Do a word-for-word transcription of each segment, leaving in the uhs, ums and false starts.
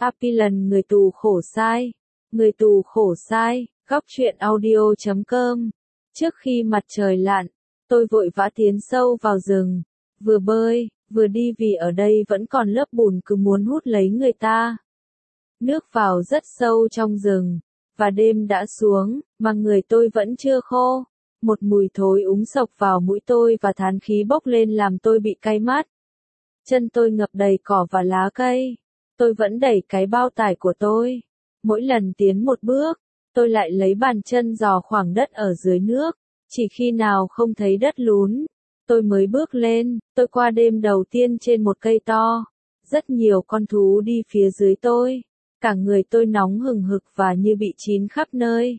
Appilan người tù khổ sai. Người tù khổ sai, góc truyện audio chấm com. Trước khi mặt trời lặn, tôi vội vã tiến sâu vào rừng. Vừa bơi, vừa đi vì ở đây vẫn còn lớp bùn cứ muốn hút lấy người ta. Nước vào rất sâu trong rừng, và đêm đã xuống, mà người tôi vẫn chưa khô. Một mùi thối úng sộc vào mũi tôi và thán khí bốc lên làm tôi bị cay mắt. Chân tôi ngập đầy cỏ và lá cây. Tôi vẫn đẩy cái bao tải của tôi. Mỗi lần tiến một bước, tôi lại lấy bàn chân dò khoảng đất ở dưới nước. Chỉ khi nào không thấy đất lún, tôi mới bước lên. Tôi qua đêm đầu tiên trên một cây to. Rất nhiều con thú đi phía dưới tôi. Cả người tôi nóng hừng hực và như bị chín khắp nơi.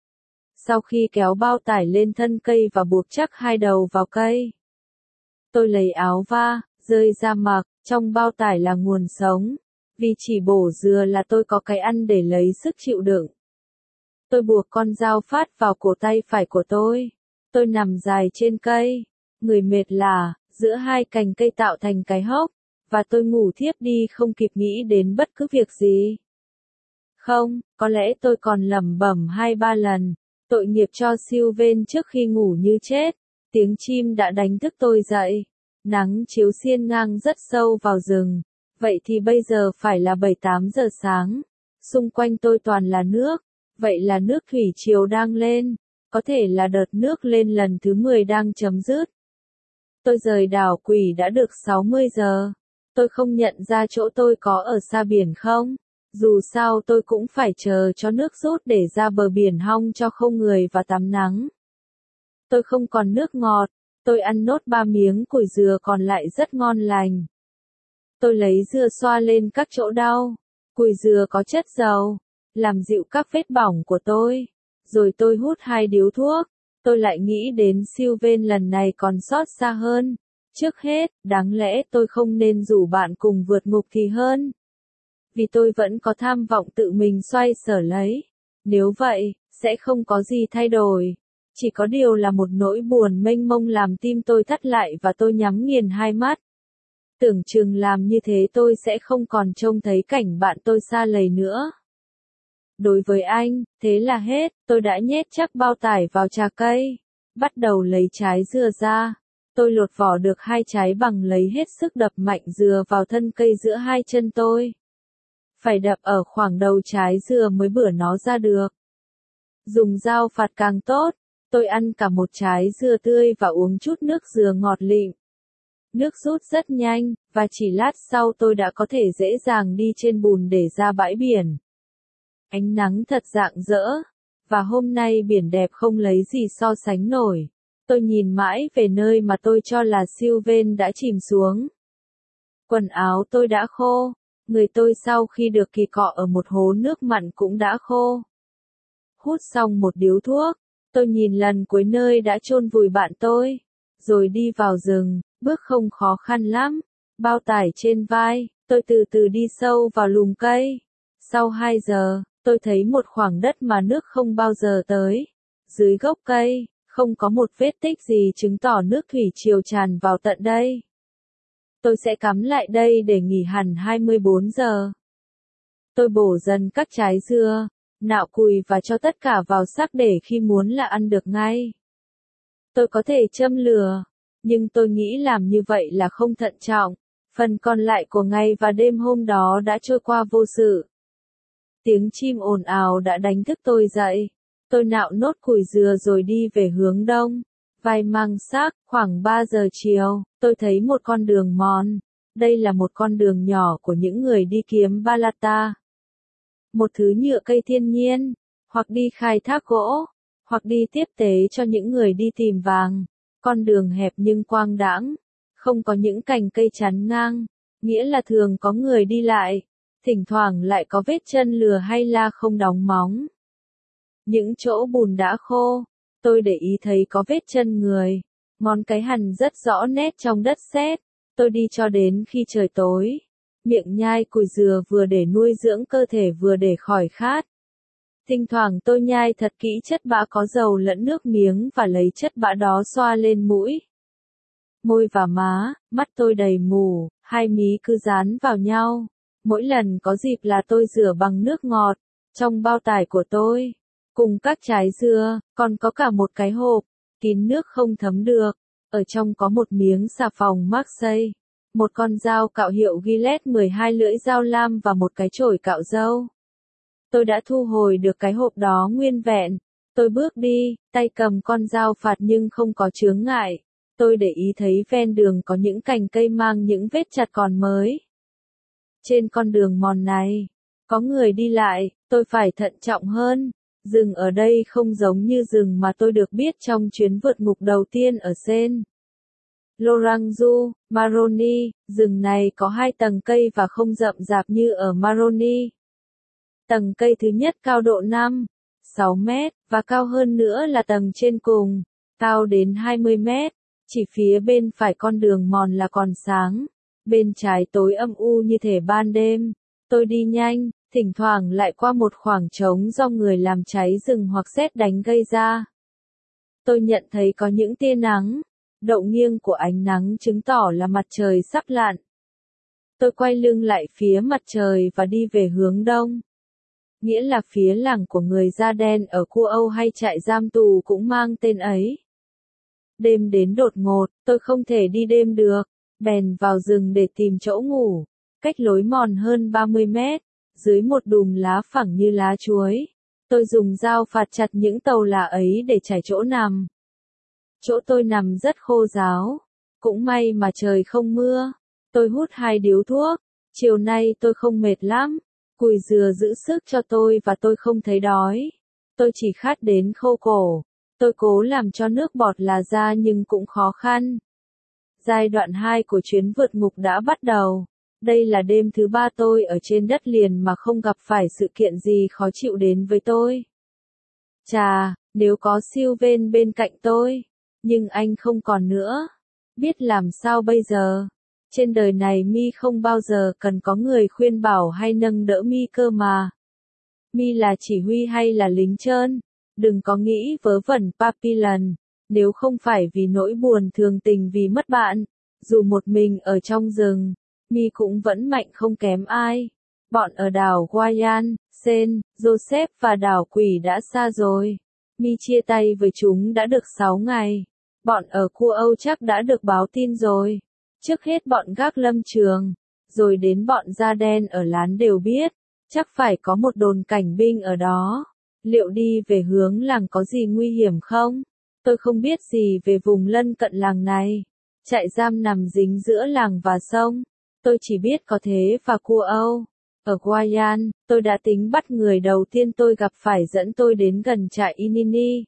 Sau khi kéo bao tải lên thân cây và buộc chắc hai đầu vào cây, tôi lấy áo va, rơi ra mặc. Trong bao tải là nguồn sống. Vì chỉ bổ dừa là tôi có cái ăn để lấy sức chịu đựng. Tôi buộc con dao phát vào cổ tay phải của tôi. Tôi nằm dài trên cây. Người mệt lả, giữa hai cành cây tạo thành cái hốc. Và tôi ngủ thiếp đi không kịp nghĩ đến bất cứ việc gì. Không, có lẽ tôi còn lẩm bẩm hai ba lần. Tội nghiệp cho Sylvain trước khi ngủ như chết. Tiếng chim đã đánh thức tôi dậy. Nắng chiếu xiên ngang rất sâu vào rừng. Vậy thì bây giờ phải là bảy tám giờ sáng. Xung quanh tôi toàn là nước. Vậy là nước thủy triều đang lên. Có thể là đợt nước lên lần thứ mười đang chấm dứt. Tôi rời đảo Quỷ đã được sáu mươi giờ. Tôi không nhận ra chỗ tôi có ở xa biển không? Dù sao tôi cũng phải chờ cho nước rút để ra bờ biển hong cho không người và tắm nắng. Tôi không còn nước ngọt. Tôi ăn nốt ba miếng củi dừa còn lại rất ngon lành. Tôi lấy dừa xoa lên các chỗ đau. Củi dừa có chất dầu, làm dịu các vết bỏng của tôi. Rồi tôi hút hai điếu thuốc. Tôi lại nghĩ đến Sylvain lần này còn xót xa hơn. Trước hết, đáng lẽ tôi không nên rủ bạn cùng vượt ngục thì hơn. Vì tôi vẫn có tham vọng tự mình xoay sở lấy. Nếu vậy, sẽ không có gì thay đổi. Chỉ có điều là một nỗi buồn mênh mông làm tim tôi thắt lại và tôi nhắm nghiền hai mắt. Tưởng chừng làm như thế tôi sẽ không còn trông thấy cảnh bạn tôi xa lầy nữa. Đối với anh, thế là hết. Tôi đã nhét chắc bao tải vào trà cây. Bắt đầu lấy trái dừa ra. Tôi lột vỏ được hai trái bằng lấy hết sức đập mạnh dừa vào thân cây giữa hai chân tôi. Phải đập ở khoảng đầu trái dừa mới bửa nó ra được. Dùng dao phạt càng tốt. Tôi ăn cả một trái dừa tươi và uống chút nước dừa ngọt lịm. Nước rút rất nhanh, và chỉ lát sau tôi đã có thể dễ dàng đi trên bùn để ra bãi biển. Ánh nắng thật rạng rỡ, và hôm nay biển đẹp không lấy gì so sánh nổi. Tôi nhìn mãi về nơi mà tôi cho là Sylvain đã chìm xuống. Quần áo tôi đã khô, người tôi sau khi được kỳ cọ ở một hố nước mặn cũng đã khô. Hút xong một điếu thuốc, tôi nhìn lần cuối nơi đã chôn vùi bạn tôi, rồi đi vào rừng, bước không khó khăn lắm, bao tải trên vai, tôi từ từ đi sâu vào lùm cây. Sau hai giờ, tôi thấy một khoảng đất mà nước không bao giờ tới. Dưới gốc cây, không có một vết tích gì chứng tỏ nước thủy triều tràn vào tận đây. Tôi sẽ cắm lại đây để nghỉ hẳn hai mươi bốn giờ. Tôi bổ dần các trái dưa, nạo cùi và cho tất cả vào xác để khi muốn là ăn được ngay. Tôi có thể châm lửa, nhưng tôi nghĩ làm như vậy là không thận trọng. Phần còn lại của ngày và đêm hôm đó đã trôi qua vô sự. Tiếng chim ồn ào đã đánh thức tôi dậy. Tôi nạo nốt củi dừa rồi đi về hướng đông. Vai mang xác, khoảng ba giờ chiều, tôi thấy một con đường mòn. Đây là một con đường nhỏ của những người đi kiếm balata. Một thứ nhựa cây thiên nhiên, hoặc đi khai thác gỗ, hoặc đi tiếp tế cho những người đi tìm vàng. Con đường hẹp nhưng quang đãng, không có những cành cây chắn ngang, nghĩa là thường có người đi lại. Thỉnh thoảng lại có vết chân lừa hay la không đóng móng. Những chỗ bùn đã khô, tôi để ý thấy có vết chân người, ngón cái hằn rất rõ nét trong đất sét. Tôi đi cho đến khi trời tối, miệng nhai củi dừa vừa để nuôi dưỡng cơ thể vừa để khỏi khát. Thỉnh thoảng tôi nhai thật kỹ chất bã có dầu lẫn nước miếng và lấy chất bã đó xoa lên mũi, môi và má. Mắt tôi đầy mù, hai mí cứ dán vào nhau. Mỗi lần có dịp là tôi rửa bằng nước ngọt, trong bao tải của tôi, cùng các trái dưa, còn có cả một cái hộp, kín nước không thấm được, ở trong có một miếng xà phòng Marseille, một con dao cạo hiệu Gillette mười hai lưỡi dao lam và một cái chổi cạo râu. Tôi đã thu hồi được cái hộp đó nguyên vẹn. Tôi bước đi, tay cầm con dao phạt nhưng không có chướng ngại. Tôi để ý thấy ven đường có những cành cây mang những vết chặt còn mới. Trên con đường mòn này, có người đi lại, tôi phải thận trọng hơn. Rừng ở đây không giống như rừng mà tôi được biết trong chuyến vượt ngục đầu tiên ở Saint Laurent, Maroni. Rừng này có hai tầng cây và không rậm rạp như ở Maroni. Tầng cây thứ nhất cao độ năm, sáu mét, và cao hơn nữa là tầng trên cùng, cao đến hai mươi mét. Chỉ phía bên phải con đường mòn là còn sáng, bên trái tối âm u như thể ban đêm. Tôi đi nhanh, thỉnh thoảng lại qua một khoảng trống do người làm cháy rừng hoặc sét đánh gây ra. Tôi nhận thấy có những tia nắng, độ nghiêng của ánh nắng chứng tỏ là mặt trời sắp lặn. Tôi quay lưng lại phía mặt trời và đi về hướng đông. Nghĩa là phía làng của người da đen ở Cua Âu hay trại giam tù cũng mang tên ấy. Đêm đến đột ngột, tôi không thể đi đêm được, bèn vào rừng để tìm chỗ ngủ, cách lối mòn hơn ba mươi mét, dưới một đùm lá phẳng như lá chuối. Tôi dùng dao phạt chặt những tàu lá ấy để trải chỗ nằm. Chỗ tôi nằm rất khô ráo, cũng may mà trời không mưa. Tôi hút hai điếu thuốc, chiều nay tôi không mệt lắm. Cùi dừa giữ sức cho tôi và tôi không thấy đói. Tôi chỉ khát đến khô cổ. Tôi cố làm cho nước bọt là ra nhưng cũng khó khăn. Giai đoạn hai của chuyến vượt ngục đã bắt đầu. Đây là đêm thứ ba tôi ở trên đất liền mà không gặp phải sự kiện gì khó chịu đến với tôi. Chà, nếu có Sylvain bên cạnh tôi. Nhưng anh không còn nữa. Biết làm sao bây giờ? Trên đời này Mi không bao giờ cần có người khuyên bảo hay nâng đỡ Mi cơ mà. Mi là chỉ huy hay là lính trơn? Đừng có nghĩ vớ vẩn Papillon, nếu không phải vì nỗi buồn thường tình vì mất bạn, dù một mình ở trong rừng, Mi cũng vẫn mạnh không kém ai. Bọn ở đảo Guayan, Saint Joseph và đảo Quỷ đã xa rồi. Mi chia tay với chúng đã được sáu ngày. Bọn ở Cua Âu chắc đã được báo tin rồi. Trước hết bọn gác lâm trường, rồi đến bọn da đen ở lán đều biết, chắc phải có một đồn cảnh binh ở đó. Liệu đi về hướng làng có gì nguy hiểm không? Tôi không biết gì về vùng lân cận làng này. Trại giam nằm dính giữa làng và sông. Tôi chỉ biết có thế và Cua Âu. Ở Guayan, tôi đã tính bắt người đầu tiên tôi gặp phải dẫn tôi đến gần trại Inini,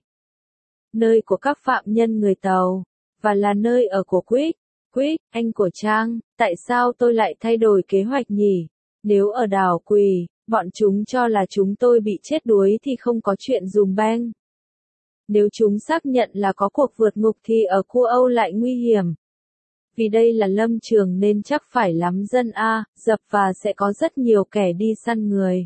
nơi của các phạm nhân người Tàu, và là nơi ở của Quick. Quick, anh của Trang, tại sao tôi lại thay đổi kế hoạch nhỉ? Nếu ở đảo Quỳ, bọn chúng cho là chúng tôi bị chết đuối thì không có chuyện dùm beng. Nếu chúng xác nhận là có cuộc vượt ngục thì ở Cua Âu lại nguy hiểm. Vì đây là lâm trường nên chắc phải lắm dân A, dập và sẽ có rất nhiều kẻ đi săn người.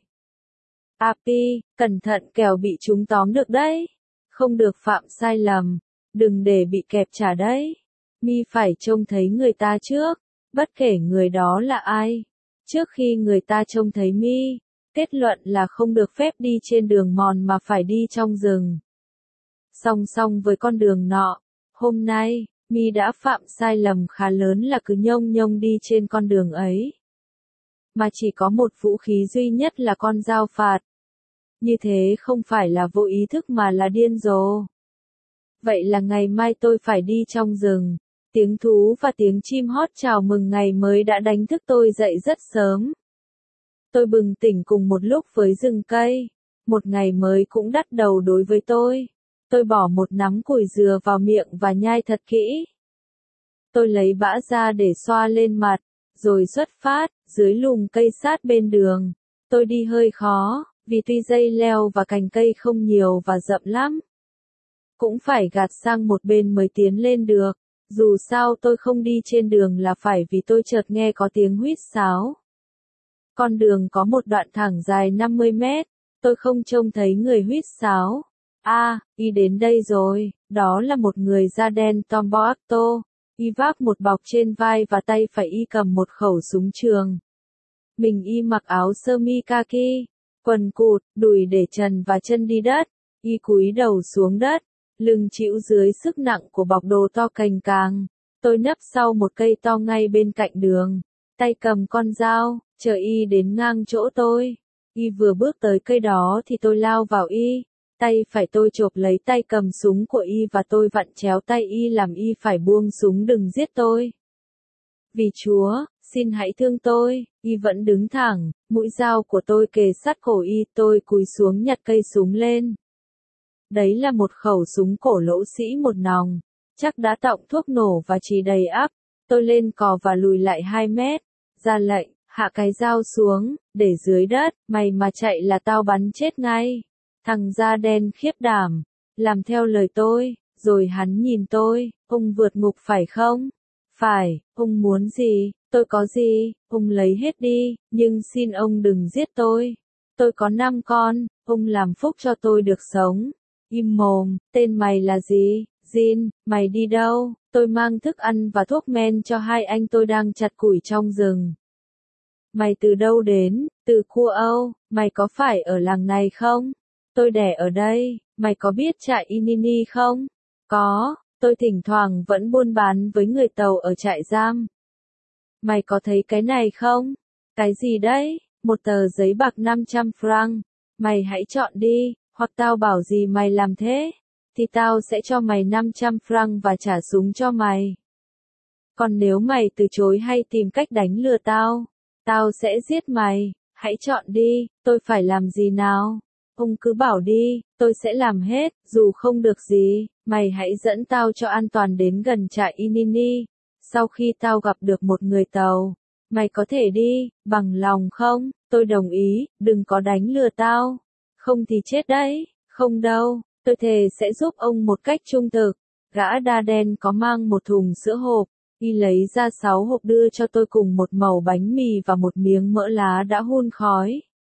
Api, cẩn thận kẻo bị chúng tóm được đấy. Không được phạm sai lầm. Đừng để bị kẹp trả đấy. Mi phải trông thấy người ta trước, bất kể người đó là ai. Trước khi người ta trông thấy Mi, kết luận là không được phép đi trên đường mòn mà phải đi trong rừng. Song song với con đường nọ, hôm nay, Mi đã phạm sai lầm khá lớn là cứ nhông nhông đi trên con đường ấy. Mà chỉ có một vũ khí duy nhất là con dao phạt. Như thế không phải là vô ý thức mà là điên rồ. Vậy là ngày mai tôi phải đi trong rừng. Tiếng thú và tiếng chim hót chào mừng ngày mới đã đánh thức tôi dậy rất sớm. Tôi bừng tỉnh cùng một lúc với rừng cây. Một ngày mới cũng đắt đầu đối với tôi. Tôi bỏ một nắm củi dừa vào miệng và nhai thật kỹ. Tôi lấy bã ra để xoa lên mặt, rồi xuất phát, dưới lùm cây sát bên đường. Tôi đi hơi khó, vì tuy dây leo và cành cây không nhiều và rậm lắm. Cũng phải gạt sang một bên mới tiến lên được. Dù sao tôi không đi trên đường là phải vì tôi chợt nghe có tiếng huýt sáo. Con đường có một đoạn thẳng dài năm mươi mét, tôi không trông thấy người huýt sáo. À, y đến đây rồi, đó là một người da đen Tomboacto. Y vác một bọc trên vai và tay phải y cầm một khẩu súng trường. Mình y mặc áo sơ mi kaki, quần cụt, đùi để trần và chân đi đất, y cúi đầu xuống đất, lưng chịu dưới sức nặng của bọc đồ to cành càng. Tôi nấp sau một cây to ngay bên cạnh đường, tay cầm con dao, chờ y đến ngang chỗ tôi. Y vừa bước tới cây đó thì tôi lao vào y, tay phải tôi chộp lấy tay cầm súng của y và tôi vặn chéo tay y làm y phải buông súng đừng giết tôi. Vì Chúa, xin hãy thương tôi, y vẫn đứng thẳng, mũi dao của tôi kề sát cổ y, tôi cúi xuống nhặt cây súng lên. Đấy là một khẩu súng cổ lỗ sĩ một nòng, chắc đã tọng thuốc nổ và chỉ đầy ắp. Tôi lên cò và lùi lại hai mét, ra lệnh, hạ cái dao xuống, để dưới đất, mày mà chạy là tao bắn chết ngay. Thằng da đen khiếp đảm, làm theo lời tôi, rồi hắn nhìn tôi, ông vượt ngục phải không? Phải, ông muốn gì, tôi có gì, ông lấy hết đi, nhưng xin ông đừng giết tôi. Tôi có năm con, ông làm phúc cho tôi được sống. Im mồm, tên mày là gì? Jin, mày đi đâu? Tôi mang thức ăn và thuốc men cho hai anh tôi đang chặt củi trong rừng. Mày từ đâu đến? Từ Cua Âu, mày có phải ở làng này không? Tôi đẻ ở đây, mày có biết trại Inini không? Có, tôi thỉnh thoảng vẫn buôn bán với người Tàu ở trại giam. Mày có thấy cái này không? Cái gì đấy? Một tờ giấy bạc năm trăm franc. Mày hãy chọn đi, hoặc tao bảo gì mày làm thế, thì tao sẽ cho mày năm trăm franc và trả súng cho mày. Còn nếu mày từ chối hay tìm cách đánh lừa tao, tao sẽ giết mày. Hãy chọn đi, tôi phải làm gì nào? Ông cứ bảo đi, tôi sẽ làm hết, dù không được gì, mày hãy dẫn tao cho an toàn đến gần trại Inini. Sau khi tao gặp được một người Tàu, mày có thể đi, bằng lòng không? Tôi đồng ý, đừng có đánh lừa tao. Không thì chết đấy, không đâu, tôi thề sẽ giúp ông một cách trung thực. Gã da đen có mang một thùng sữa hộp, y lấy ra sáu hộp đưa cho tôi cùng một mẩu bánh mì và một miếng mỡ lá đã hun khói.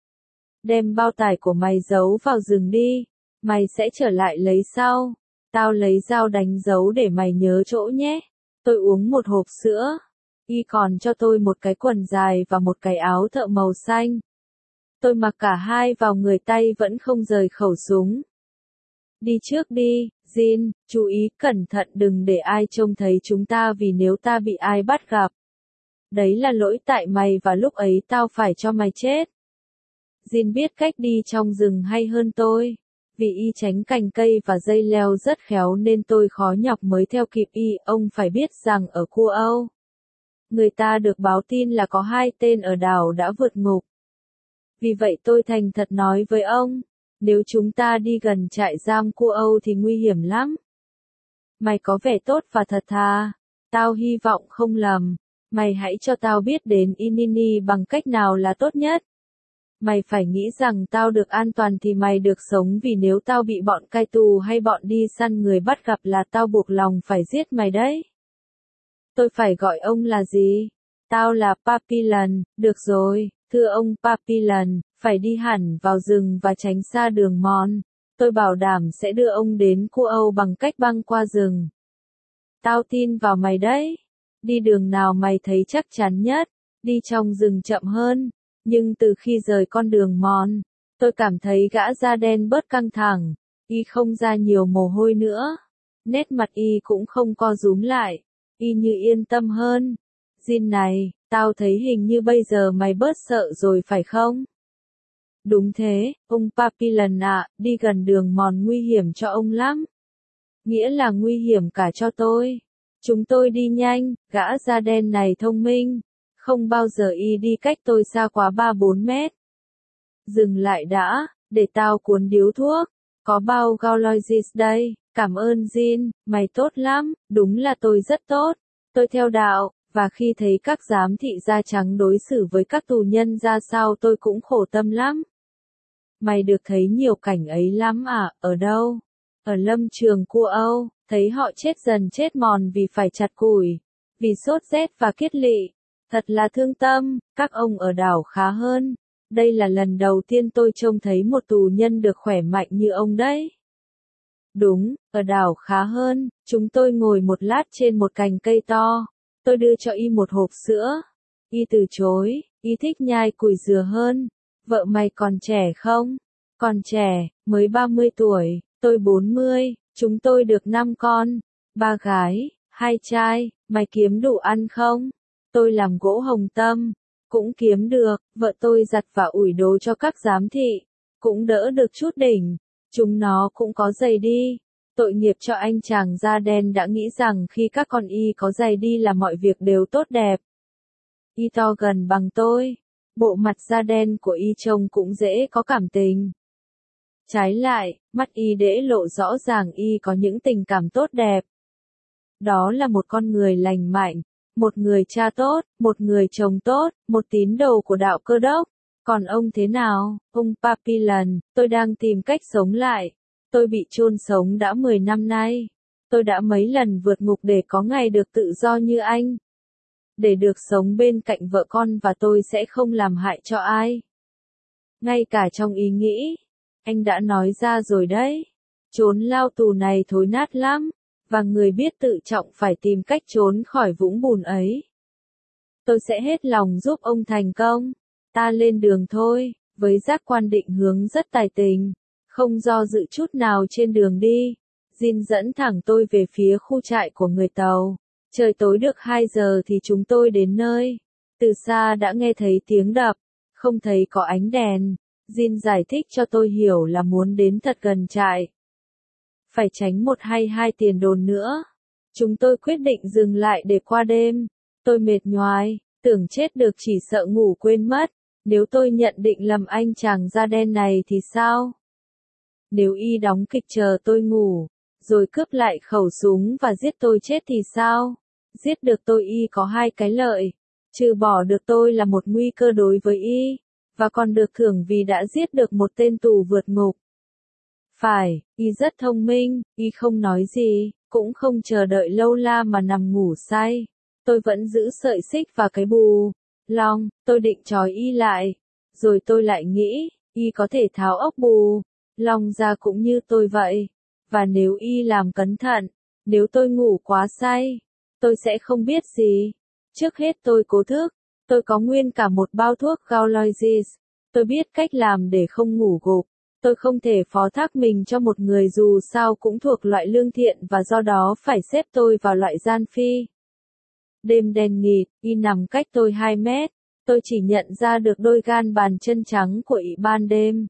Đem bao tải của mày giấu vào rừng đi, mày sẽ trở lại lấy sau. Tao lấy dao đánh dấu để mày nhớ chỗ nhé. Tôi uống một hộp sữa, y còn cho tôi một cái quần dài và một cái áo thợ màu xanh. Tôi mặc cả hai vào người tay vẫn không rời khẩu súng. Đi trước đi, Jin, chú ý cẩn thận đừng để ai trông thấy chúng ta vì nếu ta bị ai bắt gặp. Đấy là lỗi tại mày và lúc ấy tao phải cho mày chết. Jin biết cách đi trong rừng hay hơn tôi. Vì y tránh cành cây và dây leo rất khéo nên tôi khó nhọc mới theo kịp y. Ông phải biết rằng ở Cua Âu, người ta được báo tin là có hai tên ở đảo đã vượt ngục. Vì vậy tôi thành thật nói với ông, nếu chúng ta đi gần trại giam Cua Âu thì nguy hiểm lắm. Mày có vẻ tốt và thật thà, tao hy vọng không lầm. Mày hãy cho tao biết đến Inini bằng cách nào là tốt nhất. Mày phải nghĩ rằng tao được an toàn thì mày được sống vì nếu tao bị bọn cai tù hay bọn đi săn người bắt gặp là tao buộc lòng phải giết mày đấy. Tôi phải gọi ông là gì? Tao là Papillon, được rồi, thưa ông Papillon, phải đi hẳn vào rừng và tránh xa đường mòn. Tôi bảo đảm sẽ đưa ông đến Cua Âu bằng cách băng qua rừng. Tao tin vào mày đấy. Đi đường nào mày thấy chắc chắn nhất, đi trong rừng chậm hơn. Nhưng từ khi rời con đường mòn, tôi cảm thấy gã da đen bớt căng thẳng, y không ra nhiều mồ hôi nữa. Nét mặt y cũng không co rúm lại, y như yên tâm hơn. Jin này, tao thấy hình như bây giờ mày bớt sợ rồi phải không? Đúng thế, ông Papillon ạ, đi gần đường mòn nguy hiểm cho ông lắm. Nghĩa là nguy hiểm cả cho tôi. Chúng tôi đi nhanh, gã da đen này thông minh. Không bao giờ y đi cách tôi xa quá ba bốn mét. Dừng lại đã, để tao cuốn điếu thuốc. Có bao Gauloisis đây, cảm ơn Jin, mày tốt lắm, đúng là tôi rất tốt. Tôi theo đạo, và khi thấy các giám thị da trắng đối xử với các tù nhân ra sao tôi cũng khổ tâm lắm. Mày được thấy nhiều cảnh ấy lắm à, ở đâu? Ở lâm trường Cua Âu, thấy họ chết dần chết mòn vì phải chặt củi, vì sốt rét và kiết lỵ. Thật là thương tâm, các ông ở đảo khá hơn. Đây là lần đầu tiên tôi trông thấy một tù nhân được khỏe mạnh như ông đấy. Đúng, ở đảo khá hơn, chúng tôi ngồi một lát trên một cành cây to. Tôi đưa cho y một hộp sữa. Y từ chối, Y thích nhai củi dừa hơn. Vợ mày còn trẻ không? Còn trẻ, mới ba mươi tuổi, tôi bốn mươi, chúng tôi được năm con, ba gái, hai trai, mày kiếm đủ ăn không? Tôi làm gỗ hồng tâm, cũng kiếm được, vợ tôi giặt và ủi đồ cho các giám thị, cũng đỡ được chút đỉnh, chúng nó cũng có giày đi. Tội nghiệp cho anh chàng da đen đã nghĩ rằng khi các con y có giày đi là mọi việc đều tốt đẹp. Y to gần bằng tôi, bộ mặt da đen của y trông cũng dễ có cảm tình. Trái lại, mắt y để lộ rõ ràng y có những tình cảm tốt đẹp. Đó là một con người lành mạnh, một người cha tốt, một người chồng tốt, một tín đồ của đạo Cơ đốc. Còn ông thế nào, ông Papillon? Tôi đang tìm cách sống lại. Tôi bị chôn sống đã mười năm nay. Tôi đã mấy lần vượt ngục để có ngày được tự do như anh. Để được sống bên cạnh vợ con và tôi sẽ không làm hại cho ai. Ngay cả trong ý nghĩ, anh đã nói ra rồi đấy. Chốn lao tù này thối nát lắm, và người biết tự trọng phải tìm cách trốn khỏi vũng bùn ấy. Tôi sẽ hết lòng giúp ông thành công. Ta lên đường thôi, với giác quan định hướng rất tài tình, không do dự chút nào trên đường đi. Jin dẫn thẳng tôi về phía khu trại của người Tàu. Trời tối được hai giờ thì chúng tôi đến nơi. Từ xa đã nghe thấy tiếng đập, không thấy có ánh đèn. Jin giải thích cho tôi hiểu là muốn đến thật gần trại. Phải tránh một hay hai tiền đồn nữa. Chúng tôi quyết định dừng lại để qua đêm. Tôi mệt nhoài, tưởng chết được chỉ sợ ngủ quên mất. Nếu tôi nhận định lầm anh chàng da đen này thì sao? Nếu y đóng kịch chờ tôi ngủ, rồi cướp lại khẩu súng và giết tôi chết thì sao? Giết được tôi y có hai cái lợi. Trừ bỏ được tôi là một nguy cơ đối với y, và còn được thưởng vì đã giết được một tên tù vượt ngục. Phải, y rất thông minh, y không nói gì, cũng không chờ đợi lâu la mà nằm ngủ say. Tôi vẫn giữ sợi xích và cái bù long, tôi định trói y lại. Rồi tôi lại nghĩ, y có thể tháo ốc bù long ra cũng như tôi vậy. Và nếu y làm cẩn thận, nếu tôi ngủ quá say, tôi sẽ không biết gì. Trước hết tôi cố thức, tôi có nguyên cả một bao thuốc Gauloises. Tôi biết cách làm để không ngủ gục. Tôi không thể phó thác mình cho một người dù sao cũng thuộc loại lương thiện và do đó phải xếp tôi vào loại gian phi. Đêm đen nghịt, y nằm cách tôi hai mét. Tôi chỉ nhận ra được đôi gan bàn chân trắng của y ban đêm.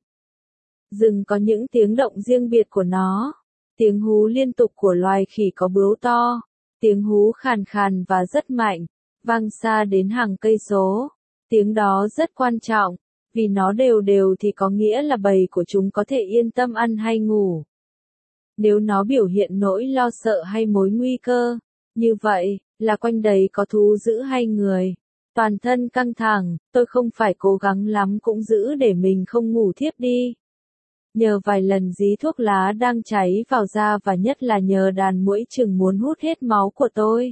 Rừng có những tiếng động riêng biệt của nó. Tiếng hú liên tục của loài khỉ có bướu to. Tiếng hú khàn khàn và rất mạnh, vang xa đến hàng cây số. Tiếng đó rất quan trọng, vì nó đều đều thì có nghĩa là bầy của chúng có thể yên tâm ăn hay ngủ. Nếu nó biểu hiện nỗi lo sợ hay mối nguy cơ, như vậy, là quanh đấy có thú dữ hay người. Toàn thân căng thẳng, tôi không phải cố gắng lắm cũng giữ để mình không ngủ thiếp đi. Nhờ vài lần dí thuốc lá đang cháy vào da và nhất là nhờ đàn muỗi chừng muốn hút hết máu của tôi.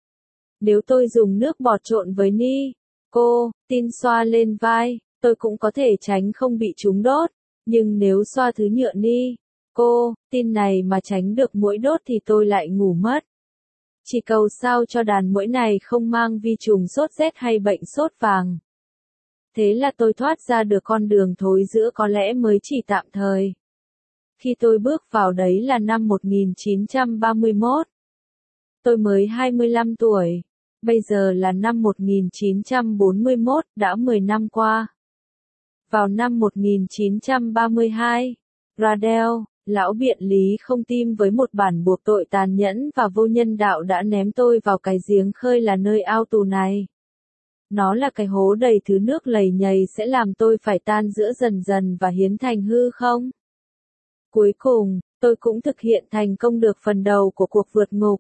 Nếu tôi dùng nước bọt trộn với ni, cô, tin xoa lên vai, tôi cũng có thể tránh không bị chúng đốt. Nhưng nếu xoa thứ nhựa ni, cô, tin này mà tránh được muỗi đốt thì tôi lại ngủ mất. Chỉ cầu sao cho đàn muỗi này không mang vi trùng sốt rét hay bệnh sốt vàng. Thế là tôi thoát ra được con đường thối giữa có lẽ mới chỉ tạm thời. Khi tôi bước vào đấy là năm một nghìn chín trăm ba mươi mốt. Tôi mới hai mươi lăm tuổi. Bây giờ là năm một nghìn chín trăm bốn mươi mốt, đã mười năm qua. Vào năm một nghìn chín trăm ba mươi hai, Radel, lão biện lý không tim với một bản buộc tội tàn nhẫn và vô nhân đạo đã ném tôi vào cái giếng khơi là nơi ao tù này. Nó là cái hố đầy thứ nước lầy nhầy sẽ làm tôi phải tan rã dần dần và hiến thành hư không? Cuối cùng, tôi cũng thực hiện thành công được phần đầu của cuộc vượt ngục.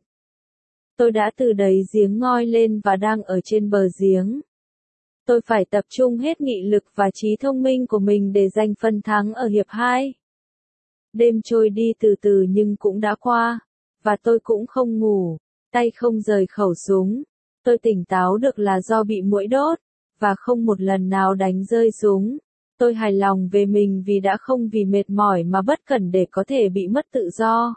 Tôi đã từ đáy giếng ngoi lên và đang ở trên bờ giếng. Tôi phải tập trung hết nghị lực và trí thông minh của mình để giành phần thắng ở hiệp hai. Đêm trôi đi từ từ nhưng cũng đã qua, và tôi cũng không ngủ, tay không rời khẩu súng. Tôi tỉnh táo được là do bị muỗi đốt, và không một lần nào đánh rơi súng. Tôi hài lòng về mình vì đã không vì mệt mỏi mà bất cẩn để có thể bị mất tự do.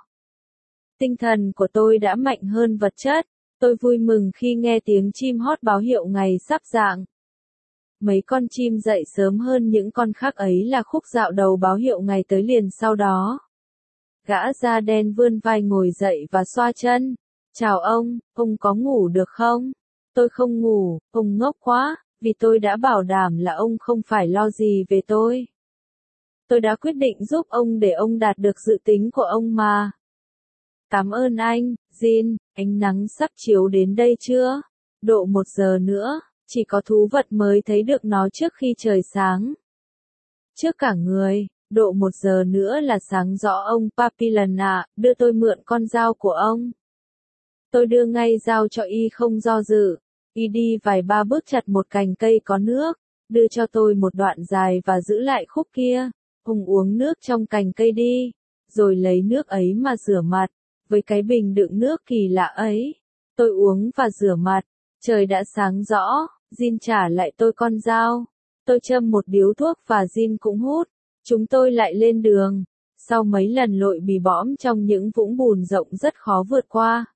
Tinh thần của tôi đã mạnh hơn vật chất. Tôi vui mừng khi nghe tiếng chim hót báo hiệu ngày sắp rạng. Mấy con chim dậy sớm hơn những con khác ấy là khúc dạo đầu báo hiệu ngày tới liền sau đó. Gã da đen vươn vai ngồi dậy và xoa chân. Chào ông, ông có ngủ được không? Tôi không ngủ, ông ngốc quá, vì tôi đã bảo đảm là ông không phải lo gì về tôi. Tôi đã quyết định giúp ông để ông đạt được dự tính của ông mà. Cảm ơn anh, Jin, ánh nắng sắp chiếu đến đây chưa? Độ một giờ nữa, chỉ có thú vật mới thấy được nó trước khi trời sáng. Trước cả người, độ một giờ nữa là sáng rõ ông Papillon ạ, đưa tôi mượn con dao của ông. Tôi đưa ngay dao cho y không do dự. Y đi vài ba bước chặt một cành cây có nước, đưa cho tôi một đoạn dài và giữ lại khúc kia. Ông uống nước trong cành cây đi, rồi lấy nước ấy mà rửa mặt. Với cái bình đựng nước kỳ lạ ấy, tôi uống và rửa mặt. Trời đã sáng rõ, Jin trả lại tôi con dao. Tôi châm một điếu thuốc và Jin cũng hút. Chúng tôi lại lên đường. Sau mấy lần lội bì bõm trong những vũng bùn rộng rất khó vượt qua.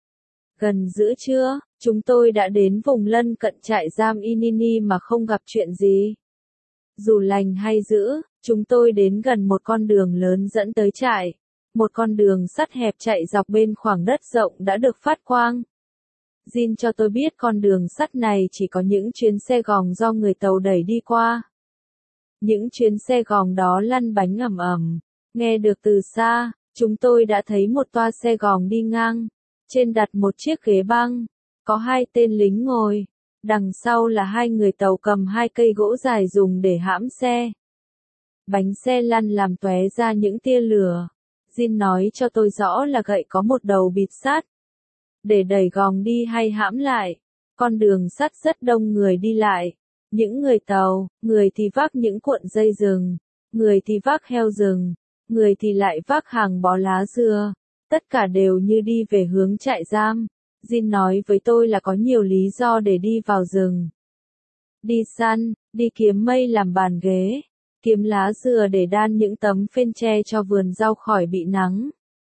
Gần giữa trưa, chúng tôi đã đến vùng lân cận trại giam Inini mà không gặp chuyện gì. Dù lành hay dữ, chúng tôi đến gần một con đường lớn dẫn tới trại. Một con đường sắt hẹp chạy dọc bên khoảng đất rộng đã được phát quang. Jin cho tôi biết con đường sắt này chỉ có những chuyến xe gòng do người tàu đẩy đi qua. Những chuyến xe gòng đó lăn bánh ầm ầm. Nghe được từ xa, chúng tôi đã thấy một toa xe gòng đi ngang. Trên đặt một chiếc ghế băng. Có hai tên lính ngồi. Đằng sau là hai người tàu cầm hai cây gỗ dài dùng để hãm xe. Bánh xe lăn làm tóe ra những tia lửa. Jin nói cho tôi rõ là gậy có một đầu bịt sắt. Để đẩy gòng đi hay hãm lại. Con đường sắt rất đông người đi lại. Những người tàu, người thì vác những cuộn dây rừng, người thì vác heo rừng, người thì lại vác hàng bó lá dừa. Tất cả đều như đi về hướng trại giam. Jin nói với tôi là có nhiều lý do để đi vào rừng. Đi săn, đi kiếm mây làm bàn ghế, kiếm lá dừa để đan những tấm phên tre cho vườn rau khỏi bị nắng.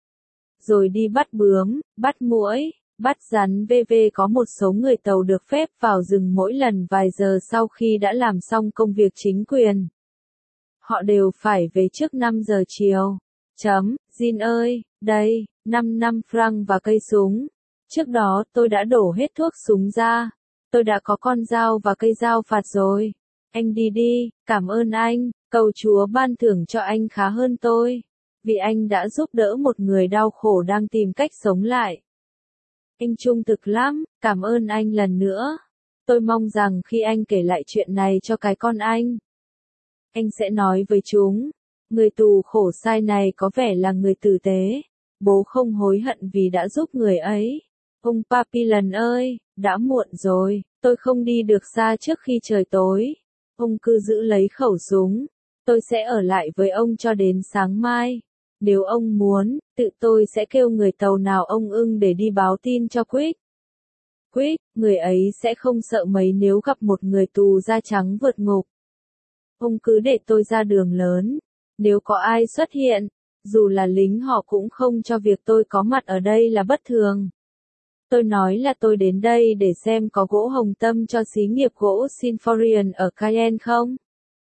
Rồi đi bắt bướm, bắt muỗi, bắt rắn vân vân. Có một số người tàu được phép vào rừng mỗi lần vài giờ sau khi đã làm xong công việc chính quyền. Họ đều phải về trước năm giờ chiều. Chấm, Jin ơi, đây, năm năm franc và cây súng. Trước đó tôi đã đổ hết thuốc súng ra. Tôi đã có con dao và cây dao phạt rồi. Anh đi đi, cảm ơn anh, cầu Chúa ban thưởng cho anh khá hơn tôi. Vì anh đã giúp đỡ một người đau khổ đang tìm cách sống lại. Anh trung thực lắm, cảm ơn anh lần nữa. Tôi mong rằng khi anh kể lại chuyện này cho cái con anh, anh sẽ nói với chúng, người tù khổ sai này có vẻ là người tử tế. Bố không hối hận vì đã giúp người ấy. Ông Papillon ơi, đã muộn rồi, tôi không đi được xa trước khi trời tối. Ông cứ giữ lấy khẩu súng. Tôi sẽ ở lại với ông cho đến sáng mai. Nếu ông muốn, tự tôi sẽ kêu người tàu nào ông ưng để đi báo tin cho Quick. Quick, người ấy sẽ không sợ mấy nếu gặp một người tù da trắng vượt ngục. Ông cứ để tôi ra đường lớn. Nếu có ai xuất hiện, dù là lính họ cũng không cho việc tôi có mặt ở đây là bất thường. Tôi nói là tôi đến đây để xem có gỗ hồng tâm cho xí nghiệp gỗ Sinforian ở Cayenne không.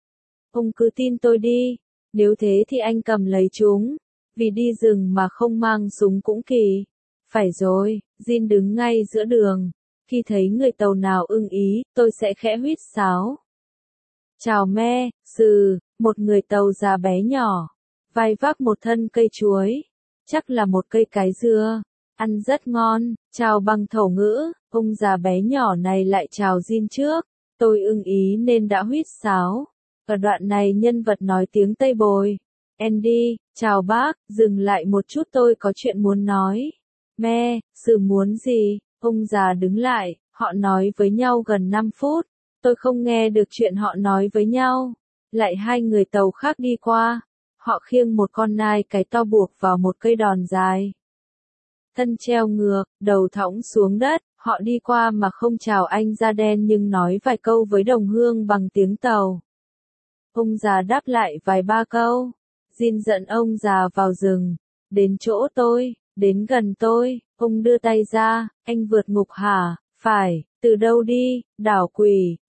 Ông cứ tin tôi đi. Nếu thế thì anh cầm lấy chúng. Vì đi rừng mà không mang súng cũng kỳ. Phải rồi, Jin đứng ngay giữa đường. Khi thấy người tàu nào ưng ý, tôi sẽ khẽ huýt sáo. Chào me, sừ, một người tàu già bé nhỏ. Vai vác một thân cây chuối. Chắc là một cây cái dưa. Ăn rất ngon, chào bằng thổ ngữ. Ông già bé nhỏ này lại chào Jin trước. Tôi ưng ý nên đã huýt sáo. Ở đoạn này nhân vật nói tiếng Tây bồi. Andy, chào bác, dừng lại một chút tôi có chuyện muốn nói. Me, sự muốn gì? Ông già đứng lại, họ nói với nhau gần năm phút. Tôi không nghe được chuyện họ nói với nhau. Lại hai người tàu khác đi qua. Họ khiêng một con nai cái to buộc vào một cây đòn dài. Thân treo ngược, đầu thõng xuống đất, họ đi qua mà không chào anh da đen nhưng nói vài câu với đồng hương bằng tiếng tàu. Ông già đáp lại vài ba câu. Jin dẫn ông già vào rừng. Đến chỗ tôi, đến gần tôi, ông đưa tay ra, anh vượt ngục hả? Phải, từ đâu đi, đảo quỷ,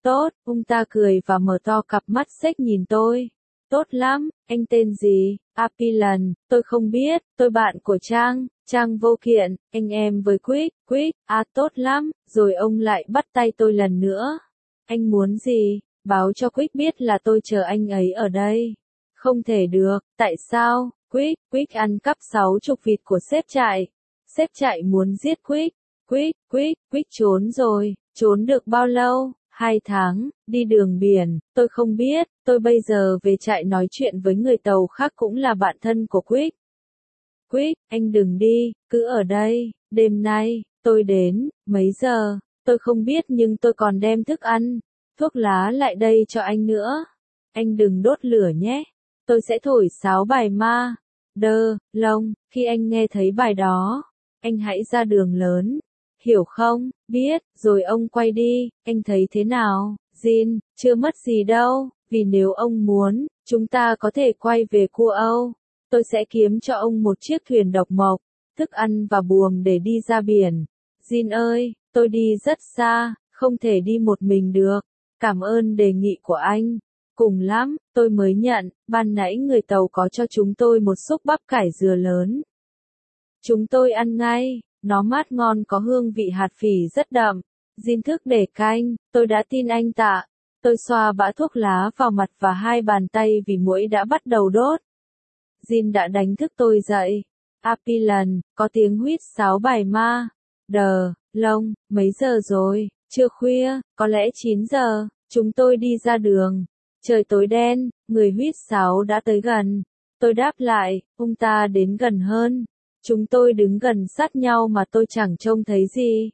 Tốt, ông ta cười và mở to cặp mắt xếch nhìn tôi. Tốt lắm, anh tên gì? Apilan, tôi không biết, tôi bạn của Trang, Trang vô kiện, anh em với Quick, Quick, à tốt lắm, rồi ông lại bắt tay tôi lần nữa. Anh muốn gì? Báo cho Quick biết là tôi chờ anh ấy ở đây. Không thể được, tại sao? Quick, Quick ăn cắp sáu chục vịt của sếp trại. Sếp trại muốn giết Quick. Quick, Quick, Quick trốn rồi, trốn được bao lâu? Hai tháng, đi đường biển, tôi không biết, tôi bây giờ về trại nói chuyện với người tàu khác cũng là bạn thân của Quick. Quick, anh đừng đi, cứ ở đây, đêm nay, tôi đến, mấy giờ, tôi không biết nhưng tôi còn đem thức ăn, thuốc lá lại đây cho anh nữa. Anh đừng đốt lửa nhé, tôi sẽ thổi sáo bài ma. Đơ, lông, khi anh nghe thấy bài đó, anh hãy ra đường lớn. Hiểu không? Biết, rồi ông quay đi, anh thấy thế nào? Jin, chưa mất gì đâu, vì nếu ông muốn, chúng ta có thể quay về Cua Âu. Tôi sẽ kiếm cho ông một chiếc thuyền độc mộc, thức ăn và buồm để đi ra biển. Jin ơi, tôi đi rất xa, không thể đi một mình được. Cảm ơn đề nghị của anh. Cùng lắm, tôi mới nhận, ban nãy người tàu có cho chúng tôi một xúc bắp cải dừa lớn. Chúng tôi ăn ngay. Nó mát ngon có hương vị hạt phỉ rất đậm. Jin thức để canh, tôi đã tin anh tạ. Tôi xoa bã thuốc lá vào mặt và hai bàn tay vì muỗi đã bắt đầu đốt. Jin đã đánh thức tôi dậy. Apilan, có tiếng huýt sáo bài ma. Đờ, lông, mấy giờ rồi? Chưa khuya, có lẽ chín giờ. Chúng tôi đi ra đường. Trời tối đen, người huýt sáo đã tới gần. Tôi đáp lại, ông ta đến gần hơn. Chúng tôi đứng gần sát nhau mà tôi chẳng trông thấy gì.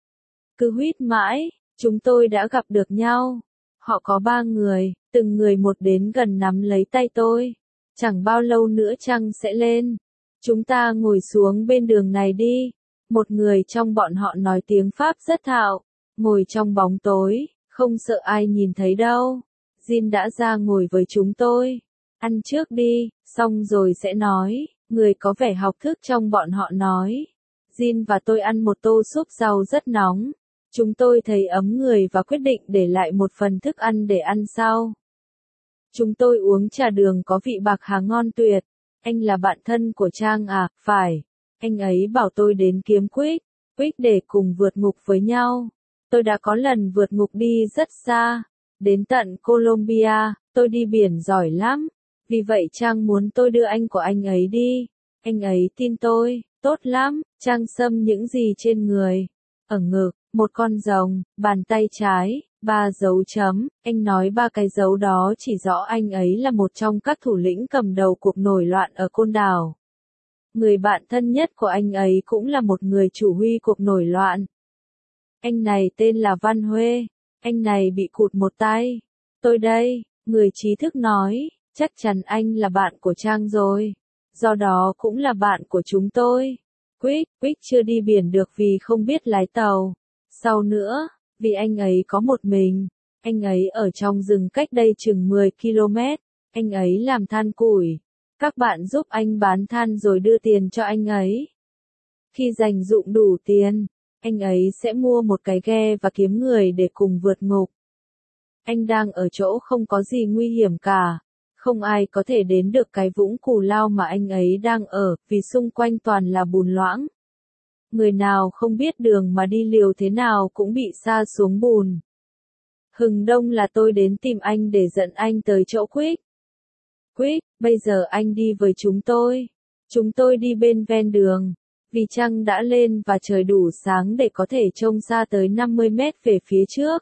Cứ huýt mãi, chúng tôi đã gặp được nhau. Họ có ba người, từng người một đến gần nắm lấy tay tôi. Chẳng bao lâu nữa trăng sẽ lên. Chúng ta ngồi xuống bên đường này đi. Một người trong bọn họ nói tiếng Pháp rất thạo. Ngồi trong bóng tối, không sợ ai nhìn thấy đâu. Jin đã ra ngồi với chúng tôi. Ăn trước đi, xong rồi sẽ nói. Người có vẻ học thức trong bọn họ nói. Jin và tôi ăn một tô súp rau rất nóng. Chúng tôi thấy ấm người và quyết định để lại một phần thức ăn để ăn sau. Chúng tôi uống trà đường có vị bạc hà ngon tuyệt. Anh là bạn thân của Trang à? Phải. Anh ấy bảo tôi đến kiếm Quick, Quick để cùng vượt ngục với nhau. Tôi đã có lần vượt ngục đi rất xa. Đến tận Colombia, tôi đi biển giỏi lắm. Vì vậy Trang muốn tôi đưa anh của anh ấy đi. Anh ấy tin tôi, tốt lắm. Trang xâm những gì trên người. Ở ngực, một con rồng, bàn tay trái, ba dấu chấm. Anh nói ba cái dấu đó chỉ rõ anh ấy là một trong các thủ lĩnh cầm đầu cuộc nổi loạn ở Côn Đảo. Người bạn thân nhất của anh ấy cũng là một người chủ huy cuộc nổi loạn. Anh này tên là Văn Huê. Anh này bị cụt một tay. Tôi đây, người trí thức nói. Chắc chắn anh là bạn của Trang rồi. Do đó cũng là bạn của chúng tôi. Quick, Quick chưa đi biển được vì không biết lái tàu. Sau nữa, vì anh ấy có một mình. Anh ấy ở trong rừng cách đây chừng mười ki lô mét. Anh ấy làm than củi. Các bạn giúp anh bán than rồi đưa tiền cho anh ấy. Khi dành dụm đủ tiền, anh ấy sẽ mua một cái ghe và kiếm người để cùng vượt ngục. Anh đang ở chỗ không có gì nguy hiểm cả. Không ai có thể đến được cái vũng Cù Lao mà anh ấy đang ở, vì xung quanh toàn là bùn loãng. Người nào không biết đường mà đi liều thế nào cũng bị sa xuống bùn. Hừng đông là tôi đến tìm anh để dẫn anh tới chỗ Quick. Quick, bây giờ anh đi với chúng tôi. Chúng tôi đi bên ven đường. Vì trăng đã lên và trời đủ sáng để có thể trông xa tới năm mươi mét về phía trước.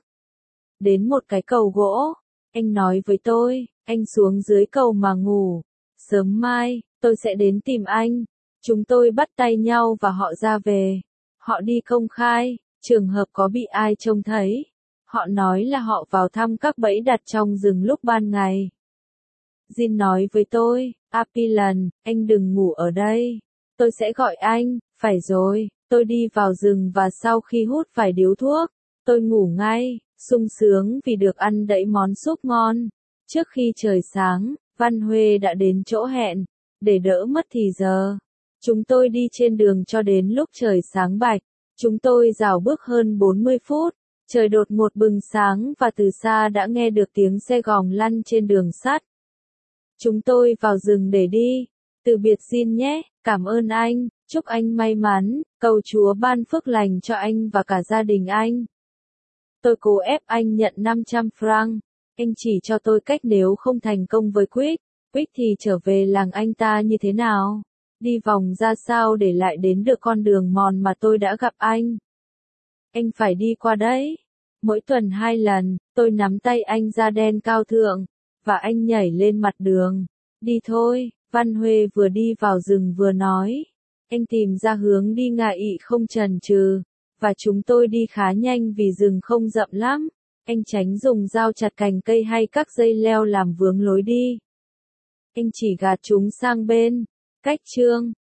Đến một cái cầu gỗ. Anh nói với tôi, anh xuống dưới cầu mà ngủ. Sớm mai, tôi sẽ đến tìm anh. Chúng tôi bắt tay nhau và họ ra về. Họ đi công khai, trường hợp có bị ai trông thấy. Họ nói là họ vào thăm các bẫy đặt trong rừng lúc ban ngày. Jin nói với tôi, Apilan, anh đừng ngủ ở đây. Tôi sẽ gọi anh, phải rồi. Tôi đi vào rừng và sau khi hút vài điếu thuốc, tôi ngủ ngay, sung sướng vì được ăn đẫy món súp ngon. Trước khi trời sáng, Văn Huê đã đến chỗ hẹn, để đỡ mất thì giờ. Chúng tôi đi trên đường cho đến lúc trời sáng bạch. Chúng tôi dạo bước hơn bốn mươi phút. Trời đột ngột bừng sáng và từ xa đã nghe được tiếng xe gòng lăn trên đường sắt. Chúng tôi vào rừng để đi. Từ biệt Jin nhé, cảm ơn anh, chúc anh may mắn, cầu Chúa ban phước lành cho anh và cả gia đình anh. Tôi cố ép anh nhận năm trăm franc. Anh chỉ cho tôi cách nếu không thành công với Quick, Quick thì trở về làng anh ta như thế nào? Đi vòng ra sao để lại đến được con đường mòn mà tôi đã gặp anh? Anh phải đi qua đấy. Mỗi tuần hai lần, tôi nắm tay anh ra đen cao thượng, và anh nhảy lên mặt đường. Đi thôi, Văn Huê vừa đi vào rừng vừa nói. Anh tìm ra hướng đi ngả ị không chần chừ, và chúng tôi đi khá nhanh vì rừng không rậm lắm. Anh tránh dùng dao chặt cành cây hay các dây leo làm vướng lối đi. Anh chỉ gạt chúng sang bên. Cách chương